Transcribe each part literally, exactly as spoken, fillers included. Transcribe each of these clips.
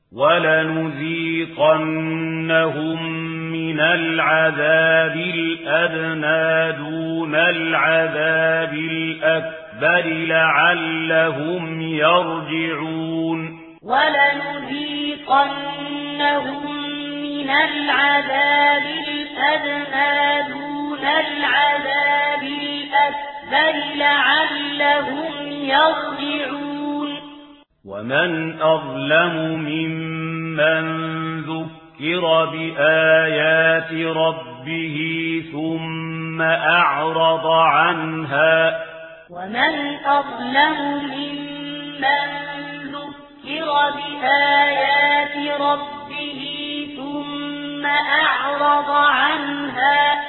وَلَنُذِيقَنَّهُم مِّنَ الْعَذَابِ الْأَدْنَىٰ دُونَ الْعَذَابِ الْأَكْبَرِ لَعَلَّهُمْ يَرْجِعُونَ وَلَنُذِيقَنَّهُم مِّنَ الْعَذَابِ الْأَدْنَىٰ دُونَ الْعَذَابِ الْأَكْبَرِ لَعَلَّهُمْ يَرْجِعُونَ وَمَنْ أَظْلَمُ مِمَّن ذُكِّرَ بِآيَاتِ رَبِّهِ ثُمَّ أَعْرَضَ عَنْهَا وَمَنْ أَظْلَمُ مِمَّن ذُكِّرَ بِآيَاتِ رَبِّهِ ثُمَّ أَعْرَضَ عَنْهَا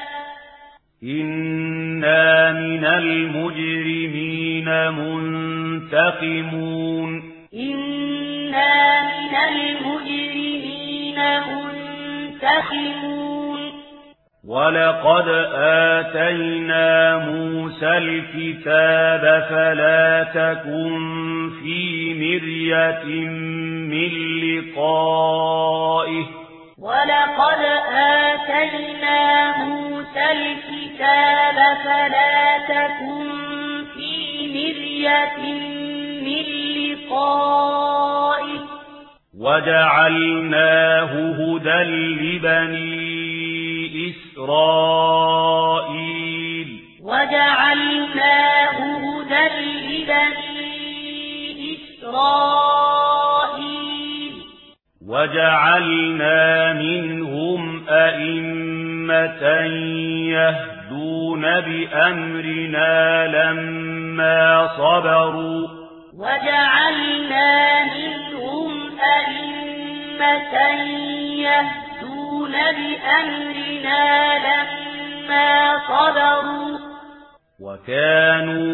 إِنَّا مِنَ الْمُجْرِمِينَ مُنْتَقِمُونَ إِنَّا مِنَ الْمُجْرِمِينَ مُنْتَقِمُونَ وَلَقَدْ آتَيْنَا مُوسَى الْكِتَابَ فَلَا تَكُنْ فِي مِرْيَةٍ مِّن لِّقَائِهِ وَلَقَدْ آتَيْنَا مُوسَى الْكِتَابَ فَلَا تَكُنْ فِي مِرْيَةٍ مِّن لِّقَائِهِ وَجَعَلْنَاهُ هُدًى لِّبَنِي إِسْرَائِيلَ وَجَعَلْنَاهُ هُدًى لِّبَنِي إِسْرَائِيلَ وَجَعَلْنَا مِنْهُمْ أَئِمَّةً يَهْدُونَ بِأَمْرِنَا لَمَّا صَبَرُوا وَجَعَلْنَا مِنْهُمْ أَئِمَّةً يَهْدُونَ بِأَمْرِنَا لَمَّا صَبَرُوا وَكَانُوا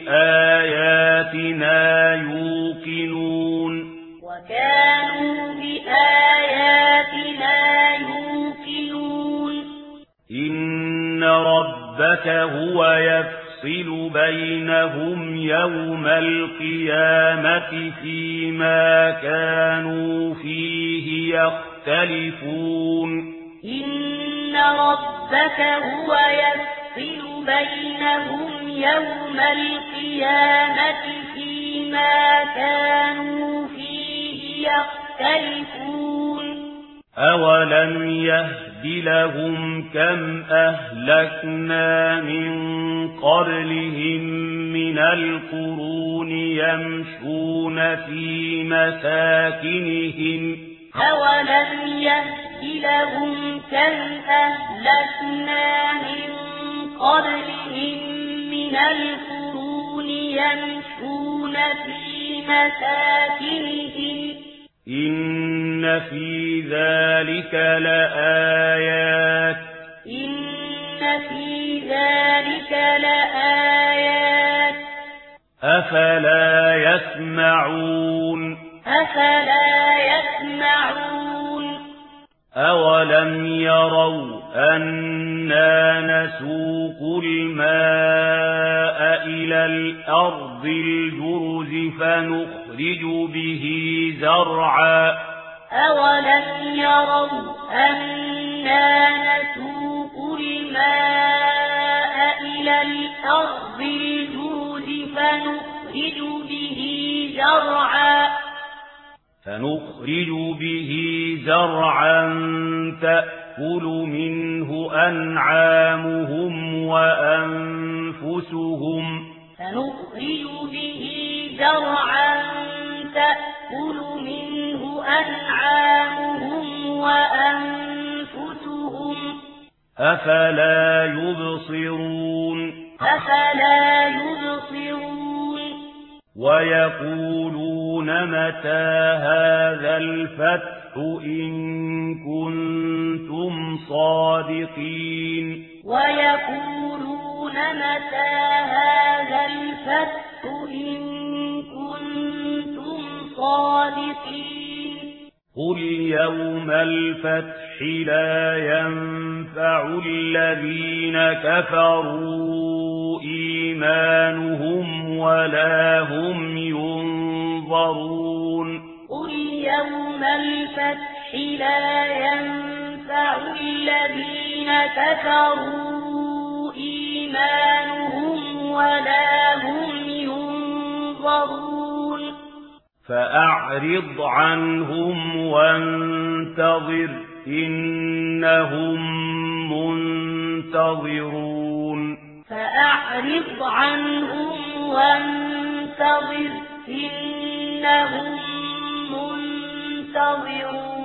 بِآيَاتِنَا يُوقِنُونَ وَكَانُوا بِآيَاتِنَا يُوقِنُونَ إِنَّ رَبَّكَ هُوَ يَفْصِلُ بَيْنَهُمْ يَوْمَ الْقِيَامَةِ فِيمَا كَانُوا فِيهِ يَخْتَلِفُونَ إِنَّ رَبَّكَ هُوَ يَفْصِلُ بَيْنَهُمْ يَوْمَ الْقِيَامَةِ فِيمَا كَانُوا فِيهِ يَخْتَلِفُونَ أَوَلَمْ يَهْدِ لَهُمْ كَمْ أَهْلَكْنَا مِنْ قَبْلِهِمْ مِنَ الْقُرُونِ يَمْشُونَ فِي مَسَاكِنِهِمْ أَوَلَمْ يَهْدِ لَهُمْ كَمْ أَهْلَكْنَا مِنْ قَبْلِهِمْ مِنَ الْقُرُونِ يَمْشُونَ فِي مَسَاكِنِهِمْ إِنَّ فِي ذَلِكَ لَآيَاتٍ إِنَّ فِي ذَلِكَ لَآيَاتٍ أَفَلَا يَسْمَعُونَ أَفَلَا يَسْمَعُونَ أَوَلَمْ يَرَوْا أَنَّا نَسُوقُ الْمَاءَ إِلَى الْأَرْضِ الْجُرُزِ فَنُخْرِجُ بِهِ زَرْعًا أَوَلَمْ يَرَوْا أَنَّا نَسُوقُ الْمَاءَ إِلَى الْأَرْضِ الْجُرُزِ فَنُخْرِجُ بِهِ زَرْعًا فنخرج به زرعا تأكل منه أنعامهم وأنفسهم فنخرج به زرعا تأكل منه أنعامهم وأنفسهم أفلا يبصرون أفلا يبصرون ويقولون متى هذا الفتح إن كنتم صادقين ويقولون متى هذا الفتح إن كنتم صادقين قل يوم الفتح لا ينفع الذين كفروا إيمانهم ولا هم ينظرون قل يوم يوم الفتح لا ينفع الذين كفروا إيمانهم ولا هم ينظرون فأعرض عنهم وانتظر إنهم منتظرون فأعرض عنهم وانتظر إنهم منتظرون